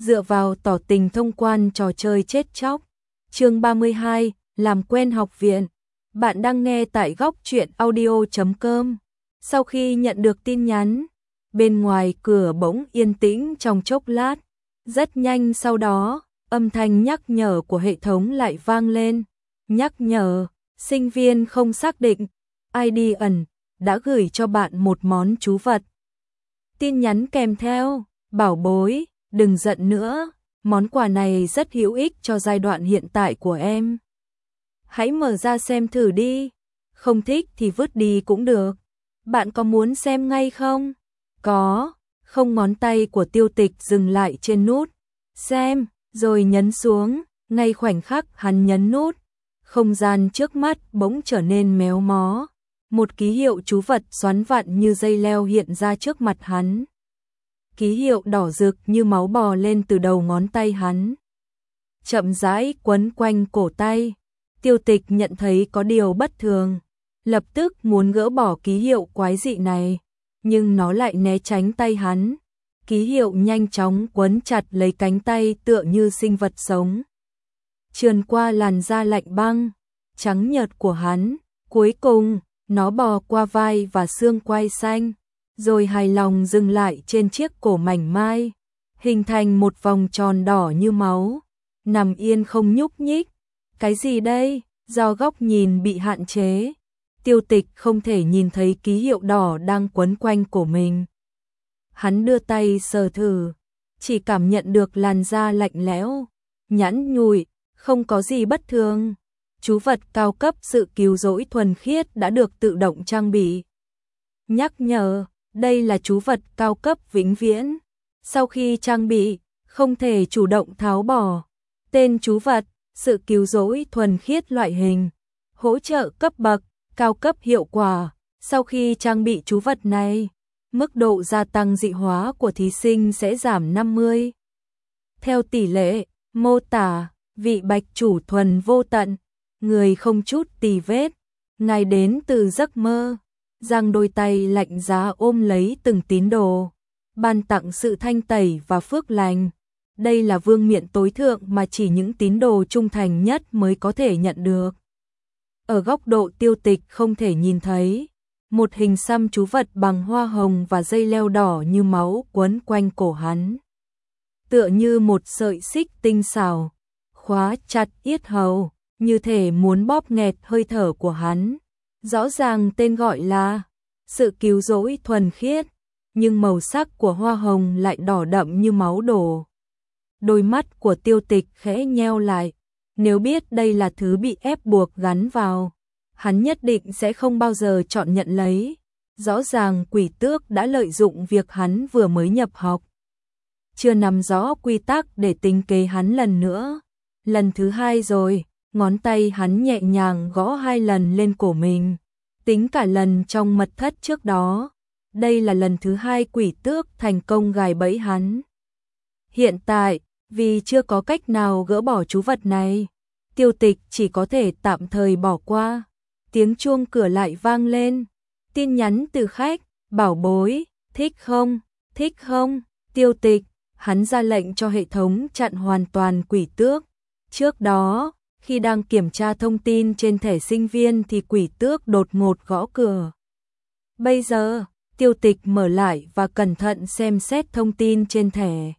dựa vào tỏ tình thông quan trò chơi chết chóc. Chương 32, làm quen học viện. Bạn đang nghe tại góc truyện audio.com. Sau khi nhận được tin nhắn, bên ngoài cửa bỗng yên tĩnh trong chốc lát. Rất nhanh sau đó, âm thanh nhắc nhở của hệ thống lại vang lên. Nhắc nhở, sinh viên không xác định, ID ẩn, đã gửi cho bạn một món trú vật. Tin nhắn kèm theo, bảo bối, đừng giận nữa, món quà này rất hữu ích cho giai đoạn hiện tại của em. Hãy mở ra xem thử đi, không thích thì vứt đi cũng được. Bạn có muốn xem ngay không? Có, không, ngón tay của Tiêu Tịch dừng lại trên nút xem, rồi nhấn xuống, ngay khoảnh khắc hắn nhấn nút, không gian trước mắt bỗng trở nên méo mó. Một ký hiệu chú vật xoắn vặn như dây leo hiện ra trước mặt hắn. Ký hiệu đỏ rực như máu bò lên từ đầu ngón tay hắn, chậm rãi quấn quanh cổ tay. Tiêu Tịch nhận thấy có điều bất thường, lập tức muốn gỡ bỏ ký hiệu quái dị này, nhưng nó lại né tránh tay hắn. Ký hiệu nhanh chóng quấn chặt lấy cánh tay tựa như sinh vật sống, trườn qua làn da lạnh băng, trắng nhợt của hắn. Cuối cùng, nó bò qua vai và xương quai xanh, rồi hài lòng dừng lại trên chiếc cổ mảnh mai, hình thành một vòng tròn đỏ như máu, nằm yên không nhúc nhích. Cái gì đây? Do góc nhìn bị hạn chế, Tiêu Tịch không thể nhìn thấy ký hiệu đỏ đang quấn quanh cổ mình. Hắn đưa tay sờ thử, chỉ cảm nhận được làn da lạnh lẽo, nhẵn nhụi, không có gì bất thường. Chú vật cao cấp sự cứu rỗi thuần khiết đã được tự động trang bị. Nhắc nhở, đây là chú vật cao cấp vĩnh viễn. Sau khi trang bị, không thể chủ động tháo bỏ. Tên chú vật, sự cứu rỗi thuần khiết loại hình. Hỗ trợ cấp bậc, cao cấp hiệu quả. Sau khi trang bị chú vật này, mức độ gia tăng dị hóa của thí sinh sẽ giảm 50. Theo tỷ lệ, mô tả, vị bạch chủ thuần vô tận, người không chút tì vết, ngài đến từ giấc mơ, giang đôi tay lạnh giá ôm lấy từng tín đồ, ban tặng sự thanh tẩy và phước lành. Đây là vương miện tối thượng mà chỉ những tín đồ trung thành nhất mới có thể nhận được. Ở góc độ Tiêu Tịch không thể nhìn thấy, một hình xăm chú vật bằng hoa hồng và dây leo đỏ như máu quấn quanh cổ hắn, tựa như một sợi xích tinh xảo, khóa chặt yết hầu, như thể muốn bóp nghẹt hơi thở của hắn. Rõ ràng tên gọi là sự cứu rỗi thuần khiết, nhưng màu sắc của hoa hồng lại đỏ đậm như máu đổ. Đôi mắt của Tiêu Tịch khẽ nheo lại, nếu biết đây là thứ bị ép buộc gắn vào, hắn nhất định sẽ không bao giờ chọn nhận lấy. Rõ ràng Quỷ Tước đã lợi dụng việc hắn vừa mới nhập học, chưa nắm rõ quy tắc để tính kế hắn lần nữa. Lần thứ hai rồi, ngón tay hắn nhẹ nhàng gõ 2 lần lên cổ mình, tính cả lần trong mật thất trước đó. Đây là lần thứ 2 Quỷ Tước thành công gài bẫy hắn. Hiện tại, vì chưa có cách nào gỡ bỏ chú vật này, Tiêu Tịch chỉ có thể tạm thời bỏ qua. Tiếng chuông cửa lại vang lên. Tin nhắn từ khách, bảo bối, thích không, thích không? Tiêu Tịch, hắn ra lệnh cho hệ thống chặn hoàn toàn Quỷ Tước. Trước đó, khi đang kiểm tra thông tin trên thẻ sinh viên thì Quỷ Tước đột ngột gõ cửa. Bây giờ, Tiêu Tịch mở lại và cẩn thận xem xét thông tin trên thẻ.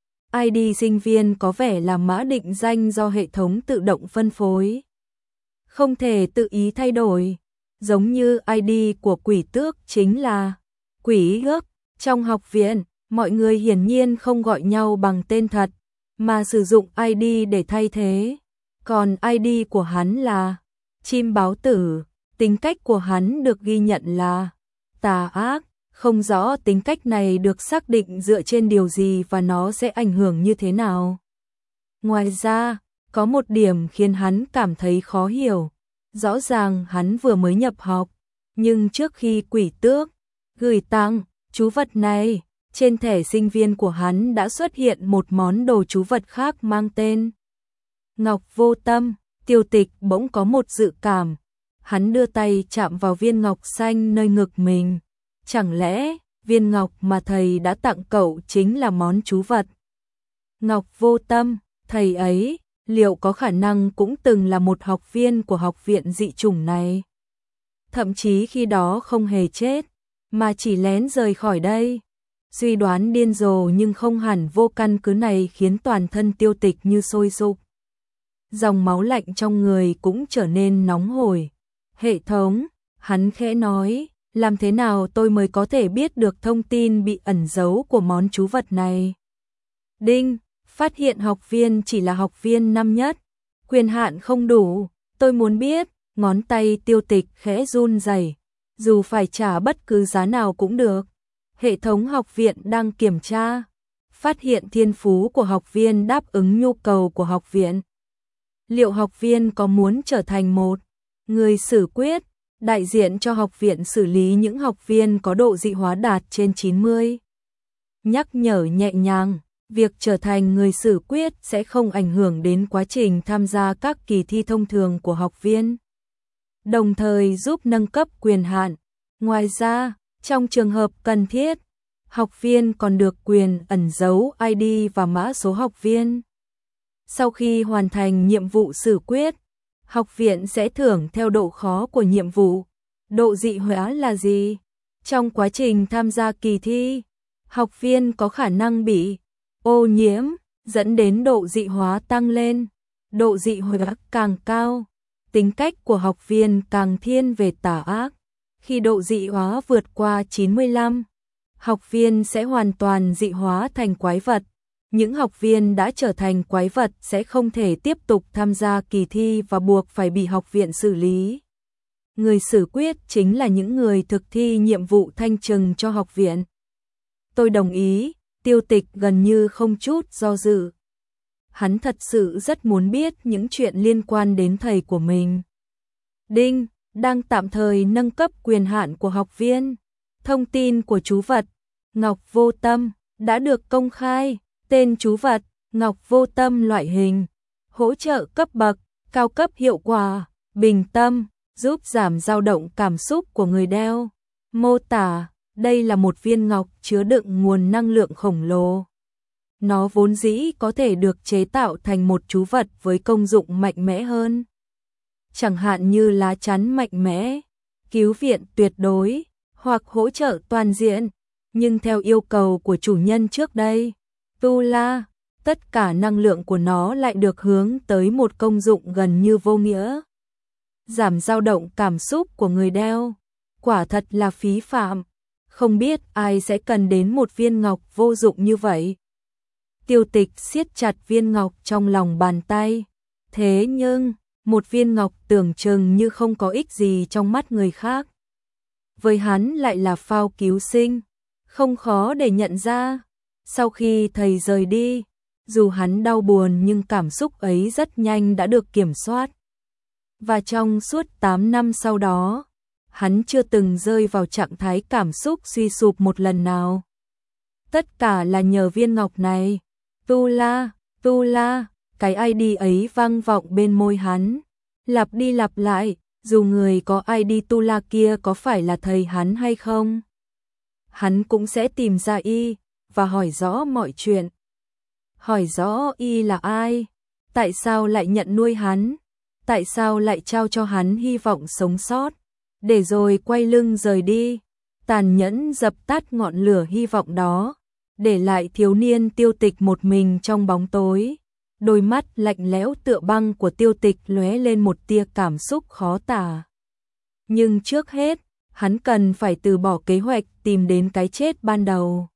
ID sinh viên có vẻ là mã định danh do hệ thống tự động phân phối, không thể tự ý thay đổi, giống như ID của Quỷ Tước chính là Quỷ Ước. Trong học viện, mọi người hiển nhiên không gọi nhau bằng tên thật, mà sử dụng ID để thay thế. Còn ID của hắn là Chim Báo Tử, tính cách của hắn được ghi nhận là tà ác. Không rõ tính cách này được xác định dựa trên điều gì và nó sẽ ảnh hưởng như thế nào. Ngoài ra, có một điểm khiến hắn cảm thấy khó hiểu. Rõ ràng hắn vừa mới nhập học, nhưng trước khi Quỷ Tước gửi tặng chú vật này, trên thẻ sinh viên của hắn đã xuất hiện một món đồ chú vật khác mang tên Ngọc Vô Tâm. Tiêu Tịch bỗng có một dự cảm. Hắn đưa tay chạm vào viên ngọc xanh nơi ngực mình. Chẳng lẽ viên ngọc mà thầy đã tặng cậu chính là món chú vật Ngọc Vô Tâm, thầy ấy, liệu có khả năng cũng từng là một học viên của học viện dị chủng này? Thậm chí khi đó không hề chết, mà chỉ lén rời khỏi đây. Suy đoán điên rồ nhưng không hẳn vô căn cứ này khiến toàn thân Tiêu Tịch như sôi sục. Dòng máu lạnh trong người cũng trở nên nóng hổi. Hệ thống, hắn khẽ nói, làm thế nào tôi mới có thể biết được thông tin bị ẩn giấu của món chú vật này? Đinh, phát hiện học viên chỉ là học viên năm nhất, quyền hạn không đủ, tôi muốn biết. Ngón tay Tiêu Tịch khẽ run rẩy, dù phải trả bất cứ giá nào cũng được. Hệ thống học viện đang kiểm tra, phát hiện thiên phú của học viên đáp ứng nhu cầu của học viện. Liệu học viên có muốn trở thành một người xử quyết, đại diện cho học viện xử lý những học viên có độ dị hóa đạt trên 90? Nhắc nhở nhẹ nhàng, việc trở thành người xử quyết sẽ không ảnh hưởng đến quá trình tham gia các kỳ thi thông thường của học viên, đồng thời giúp nâng cấp quyền hạn. Ngoài ra, trong trường hợp cần thiết, học viên còn được quyền ẩn giấu ID và mã số học viên. Sau khi hoàn thành nhiệm vụ xử quyết, học viện sẽ thưởng theo độ khó của nhiệm vụ. Độ dị hóa là gì? Trong quá trình tham gia kỳ thi, học viên có khả năng bị ô nhiễm, dẫn đến độ dị hóa tăng lên. Độ dị hóa càng cao, tính cách của học viên càng thiên về tà ác. Khi độ dị hóa vượt qua 95, học viên sẽ hoàn toàn dị hóa thành quái vật. Những học viên đã trở thành quái vật sẽ không thể tiếp tục tham gia kỳ thi và buộc phải bị học viện xử lý. Người xử quyết chính là những người thực thi nhiệm vụ thanh trừng cho học viện. Tôi đồng ý, Tiêu Tịch gần như không chút do dự. Hắn thật sự rất muốn biết những chuyện liên quan đến thầy của mình. Đinh, đang tạm thời nâng cấp quyền hạn của học viên. Thông tin của chú vật Ngọc Vô Tâm đã được công khai. Tên chú vật Ngọc Vô Tâm, loại hình hỗ trợ cấp bậc cao cấp, hiệu quả bình tâm, giúp giảm dao động cảm xúc của người đeo. Mô tả, đây là một viên ngọc chứa đựng nguồn năng lượng khổng lồ. Nó vốn dĩ có thể được chế tạo thành một chú vật với công dụng mạnh mẽ hơn, chẳng hạn như lá chắn mạnh mẽ, cứu viện tuyệt đối, hoặc hỗ trợ toàn diện. Nhưng theo yêu cầu của chủ nhân trước đây, Tula, tất cả năng lượng của nó lại được hướng tới một công dụng gần như vô nghĩa. Giảm dao động cảm xúc của người đeo. Quả thật là phí phạm. Không biết ai sẽ cần đến một viên ngọc vô dụng như vậy. Tiêu Tịch siết chặt viên ngọc trong lòng bàn tay. Thế nhưng, một viên ngọc tưởng chừng như không có ích gì trong mắt người khác, với hắn lại là phao cứu sinh, không khó để nhận ra. Sau khi thầy rời đi, dù hắn đau buồn nhưng cảm xúc ấy rất nhanh đã được kiểm soát. Và trong suốt 8 năm sau đó, hắn chưa từng rơi vào trạng thái cảm xúc suy sụp một lần nào. Tất cả là nhờ viên ngọc này. Tula, Tula, cái ID ấy vang vọng bên môi hắn, lặp đi lặp lại, dù người có ID Tula kia có phải là thầy hắn hay không. Hắn cũng sẽ tìm ra y và hỏi rõ mọi chuyện. Hỏi rõ y là ai, tại sao lại nhận nuôi hắn, tại sao lại trao cho hắn hy vọng sống sót, để rồi quay lưng rời đi, tàn nhẫn dập tắt ngọn lửa hy vọng đó, để lại thiếu niên Tiêu Tịch một mình trong bóng tối. Đôi mắt lạnh lẽo tựa băng của Tiêu Tịch lóe lên một tia cảm xúc khó tả. Nhưng trước hết, hắn cần phải từ bỏ kế hoạch tìm đến cái chết ban đầu.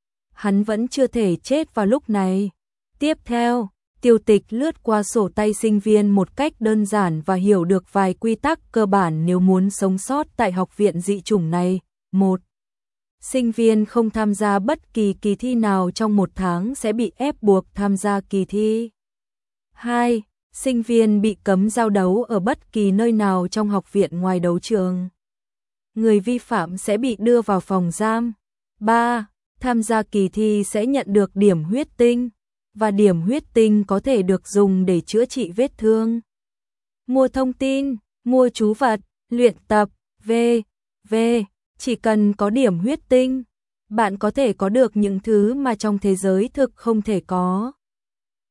Hắn vẫn chưa thể chết vào lúc này. Tiếp theo, Tiêu Tịch lướt qua sổ tay sinh viên một cách đơn giản và hiểu được vài quy tắc cơ bản nếu muốn sống sót tại học viện dị chủng này. 1. Sinh viên không tham gia bất kỳ kỳ thi nào trong 1 tháng sẽ bị ép buộc tham gia kỳ thi. 2. Sinh viên bị cấm giao đấu ở bất kỳ nơi nào trong học viện ngoài đấu trường. Người vi phạm sẽ bị đưa vào phòng giam. 3. Tham gia kỳ thi sẽ nhận được điểm huyết tinh, và điểm huyết tinh có thể được dùng để chữa trị vết thương. Mua thông tin, mua chú vật, luyện tập, v.v. Chỉ cần có điểm huyết tinh, bạn có thể có được những thứ mà trong thế giới thực không thể có.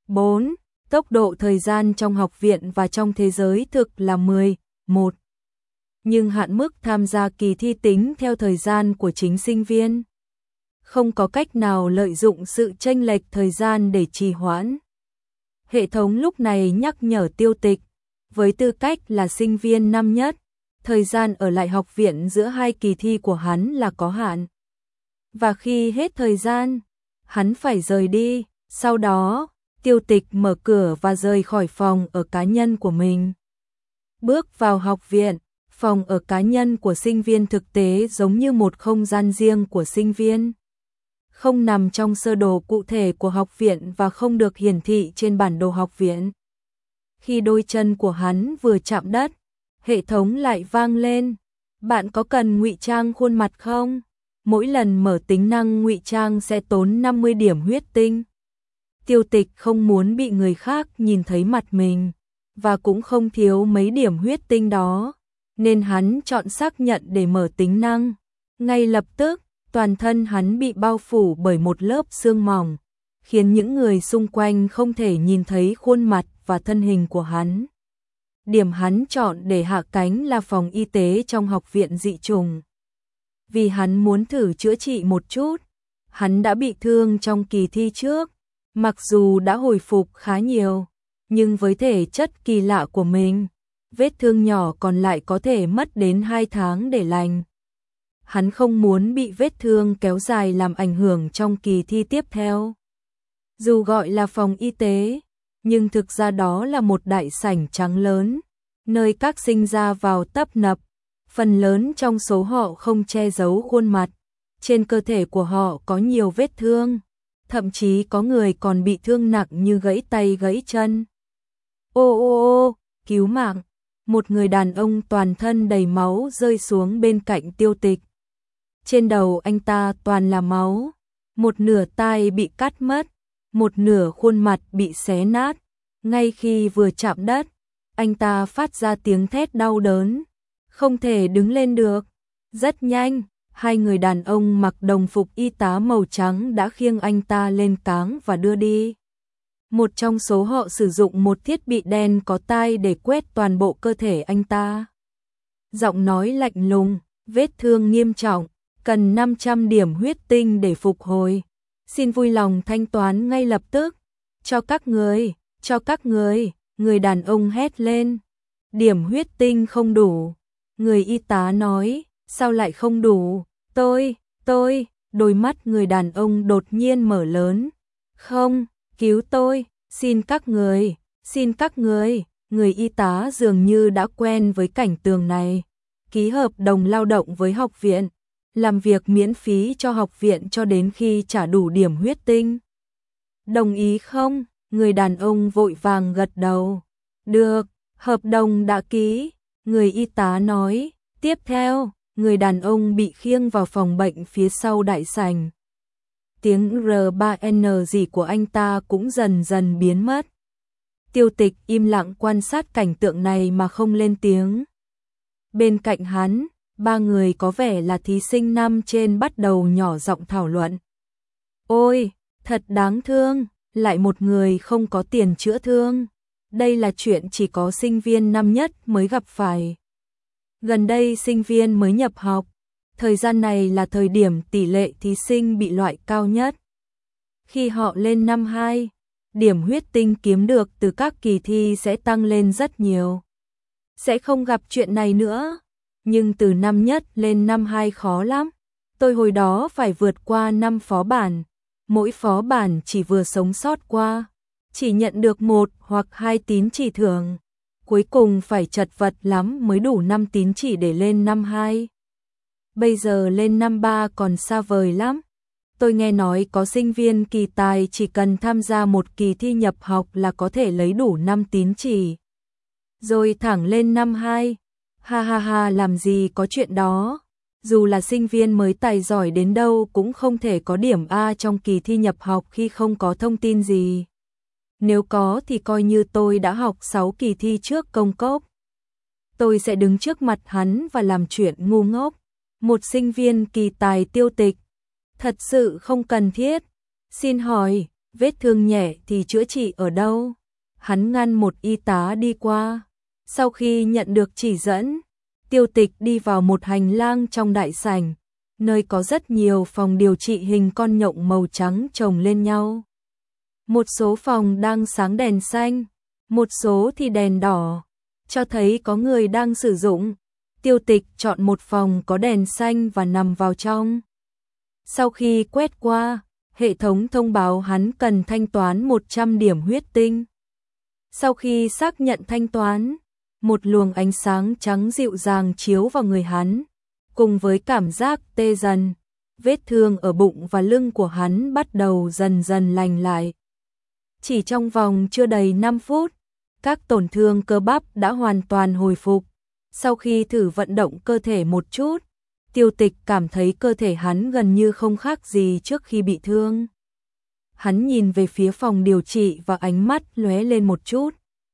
4. Tốc độ thời gian trong học viện và trong thế giới thực là 11. Nhưng hạn mức tham gia kỳ thi tính theo thời gian của chính sinh viên. Không có cách nào lợi dụng sự chênh lệch thời gian để trì hoãn. Hệ thống lúc này nhắc nhở Tiêu Tịch, với tư cách là sinh viên năm nhất, thời gian ở lại học viện giữa hai kỳ thi của hắn là có hạn. Và khi hết thời gian, hắn phải rời đi. Sau đó, Tiêu Tịch mở cửa và rời khỏi phòng ở cá nhân của mình. Bước vào học viện, phòng ở cá nhân của sinh viên thực tế giống như một không gian riêng của sinh viên. Không nằm trong sơ đồ cụ thể của học viện và không được hiển thị trên bản đồ học viện. Khi đôi chân của hắn vừa chạm đất, hệ thống lại vang lên. Bạn có cần ngụy trang khuôn mặt không? Mỗi lần mở tính năng ngụy trang sẽ tốn 50 điểm huyết tinh. Tiêu Tịch không muốn bị người khác nhìn thấy mặt mình, và cũng không thiếu mấy điểm huyết tinh đó, nên hắn chọn xác nhận để mở tính năng. Ngay lập tức, toàn thân hắn bị bao phủ bởi một lớp sương mỏng, khiến những người xung quanh không thể nhìn thấy khuôn mặt và thân hình của hắn. Điểm hắn chọn để hạ cánh là phòng y tế trong học viện dị chủng. Vì hắn muốn thử chữa trị một chút, hắn đã bị thương trong kỳ thi trước, mặc dù đã hồi phục khá nhiều, nhưng với thể chất kỳ lạ của mình, vết thương nhỏ còn lại có thể mất đến 2 tháng để lành. Hắn không muốn bị vết thương kéo dài làm ảnh hưởng trong kỳ thi tiếp theo. Dù gọi là phòng y tế, nhưng thực ra đó là một đại sảnh trắng lớn, nơi các sinh ra vào tấp nập. Phần lớn trong số họ không che giấu khuôn mặt, trên cơ thể của họ có nhiều vết thương, thậm chí có người còn bị thương nặng như gãy tay gãy chân. Ô ô ô, cứu mạng! Một người đàn ông toàn thân đầy máu rơi xuống bên cạnh Tiêu Tịch. Trên đầu anh ta toàn là máu, một nửa tai bị cắt mất, một nửa khuôn mặt bị xé nát. Ngay khi vừa chạm đất, anh ta phát ra tiếng thét đau đớn, không thể đứng lên được. Rất nhanh, hai người đàn ông mặc đồng phục y tá màu trắng đã khiêng anh ta lên cáng và đưa đi. Một trong số họ sử dụng một thiết bị đen có tai để quét toàn bộ cơ thể anh ta. Giọng nói lạnh lùng, vết thương nghiêm trọng, cần 500 điểm huyết tinh để phục hồi. Xin vui lòng thanh toán ngay lập tức. Cho các người, người đàn ông hét lên. Điểm huyết tinh không đủ. Người y tá nói, sao lại không đủ? Tôi, đôi mắt người đàn ông đột nhiên mở lớn. Không, cứu tôi, xin các người. Người y tá dường như đã quen với cảnh tượng này. Ký hợp đồng lao động với học viện, làm việc miễn phí cho học viện cho đến khi trả đủ điểm huyết tinh. Đồng ý không? Người đàn ông vội vàng gật đầu. Được, hợp đồng đã ký. Người y tá nói. Tiếp theo, người đàn ông bị khiêng vào phòng bệnh phía sau đại sảnh. Tiếng R3N gì của anh ta cũng dần dần biến mất. Tiêu Tịch im lặng quan sát cảnh tượng này mà không lên tiếng. Bên cạnh hắn, 3 người có vẻ là thí sinh năm trên bắt đầu nhỏ giọng thảo luận. Ôi, thật đáng thương, lại một người không có tiền chữa thương. Đây là chuyện chỉ có sinh viên năm nhất mới gặp phải. Gần đây sinh viên mới nhập học, thời gian này là thời điểm tỷ lệ thí sinh bị loại cao nhất. Khi họ lên năm 2, điểm huyết tinh kiếm được từ các kỳ thi sẽ tăng lên rất nhiều. Sẽ không gặp chuyện này nữa, nhưng từ năm nhất lên năm 2 khó lắm. Tôi hồi đó phải vượt qua 5 phó bản, mỗi phó bản chỉ vừa sống sót qua, chỉ nhận được 1 hoặc 2 tín chỉ thưởng. Cuối cùng phải chật vật lắm mới đủ 5 tín chỉ để lên năm 2. Bây giờ lên năm 3 còn xa vời lắm. Tôi nghe nói có sinh viên kỳ tài chỉ cần tham gia một kỳ thi nhập học là có thể lấy đủ 5 tín chỉ. Rồi thẳng lên năm 2. Ha ha ha, làm gì có chuyện đó. Dù là sinh viên mới tài giỏi đến đâu cũng không thể có điểm A trong kỳ thi nhập học khi không có thông tin gì. Nếu có thì coi như tôi đã học 6 kỳ thi trước công cốc. Tôi sẽ đứng trước mặt hắn và làm chuyện ngu ngốc. Một sinh viên kỳ tài Tiêu Tịch. Thật sự không cần thiết. Xin hỏi, vết thương nhẹ thì chữa trị ở đâu? Hắn ngăn một y tá đi qua. Sau khi nhận được chỉ dẫn, Tiêu Tịch đi vào một hành lang trong đại sảnh, nơi có rất nhiều phòng điều trị hình con nhộng màu trắng chồng lên nhau. Một số phòng đang sáng đèn xanh, một số thì đèn đỏ, cho thấy có người đang sử dụng. Tiêu Tịch chọn một phòng có đèn xanh và nằm vào trong. Sau khi quét qua, hệ thống thông báo hắn cần thanh toán 100 điểm huyết tinh. Sau khi xác nhận thanh toán, một luồng ánh sáng trắng dịu dàng chiếu vào người hắn, cùng với cảm giác tê dần, vết thương ở bụng và lưng của hắn bắt đầu dần dần lành lại. Chỉ trong vòng chưa đầy 5 phút, các tổn thương cơ bắp đã hoàn toàn hồi phục. Sau khi thử vận động cơ thể một chút, Tiêu Tịch cảm thấy cơ thể hắn gần như không khác gì trước khi bị thương. Hắn nhìn về phía phòng điều trị và ánh mắt lóe lên một chút.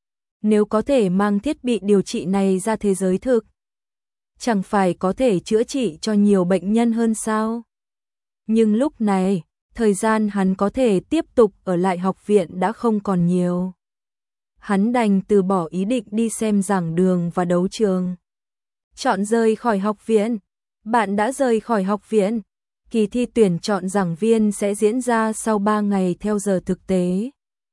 Nếu có thể mang thiết bị điều trị này ra thế giới thực, chẳng phải có thể chữa trị cho nhiều bệnh nhân hơn sao? Nhưng lúc này, thời gian hắn có thể tiếp tục ở lại học viện đã không còn nhiều. Hắn đành từ bỏ ý định đi xem giảng đường và đấu trường. Chọn rời khỏi học viện. Bạn đã rời khỏi học viện. Kỳ thi tuyển chọn giảng viên sẽ diễn ra sau 3 ngày theo giờ thực tế.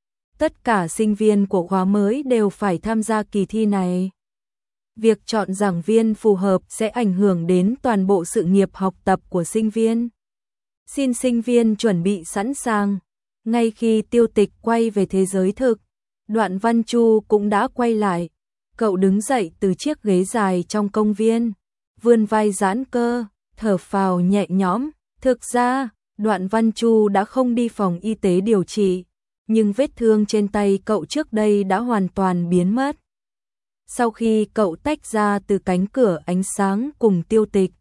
Tất cả sinh viên của khóa mới đều phải tham gia kỳ thi này. Việc chọn giảng viên phù hợp sẽ ảnh hưởng đến toàn bộ sự nghiệp học tập của sinh viên. Xin sinh viên chuẩn bị sẵn sàng. Ngay khi Tiêu Tịch quay về thế giới thực, Đoạn Văn Chu cũng đã quay lại. Cậu đứng dậy từ chiếc ghế dài trong công viên, vươn vai giãn cơ, thở phào nhẹ nhõm. Thực ra, Đoạn Văn Chu đã không đi phòng y tế điều trị, nhưng vết thương trên tay cậu trước đây đã hoàn toàn biến mất. Sau khi cậu tách ra từ cánh cửa ánh sáng cùng Tiêu Tịch,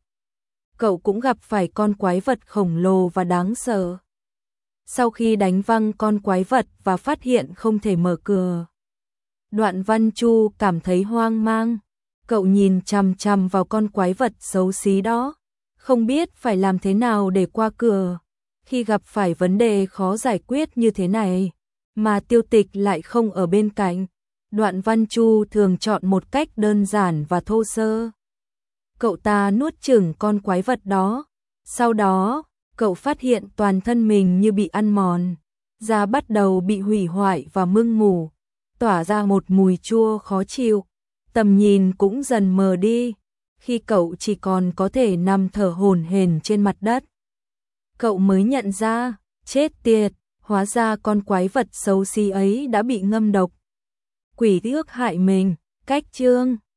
cậu cũng gặp phải con quái vật khổng lồ và đáng sợ. Sau khi đánh văng con quái vật và phát hiện không thể mở cửa, Đoạn Văn Chu cảm thấy hoang mang. Cậu nhìn chằm chằm vào con quái vật xấu xí đó, không biết phải làm thế nào để qua cửa. Khi gặp phải vấn đề khó giải quyết như thế này, mà Tiêu Tịch lại không ở bên cạnh, Đoạn Văn Chu thường chọn một cách đơn giản và thô sơ. Cậu ta nuốt chửng con quái vật đó. Sau đó, cậu phát hiện toàn thân mình như bị ăn mòn, da bắt đầu bị hủy hoại và mưng mủ, tỏa ra một mùi chua khó chịu. Tầm nhìn cũng dần mờ đi, khi cậu chỉ còn có thể nằm thở hổn hển trên mặt đất. Cậu mới nhận ra, chết tiệt, hóa ra con quái vật xấu xí ấy đã bị ngâm độc. Quỷ ước hại mình. Cách chương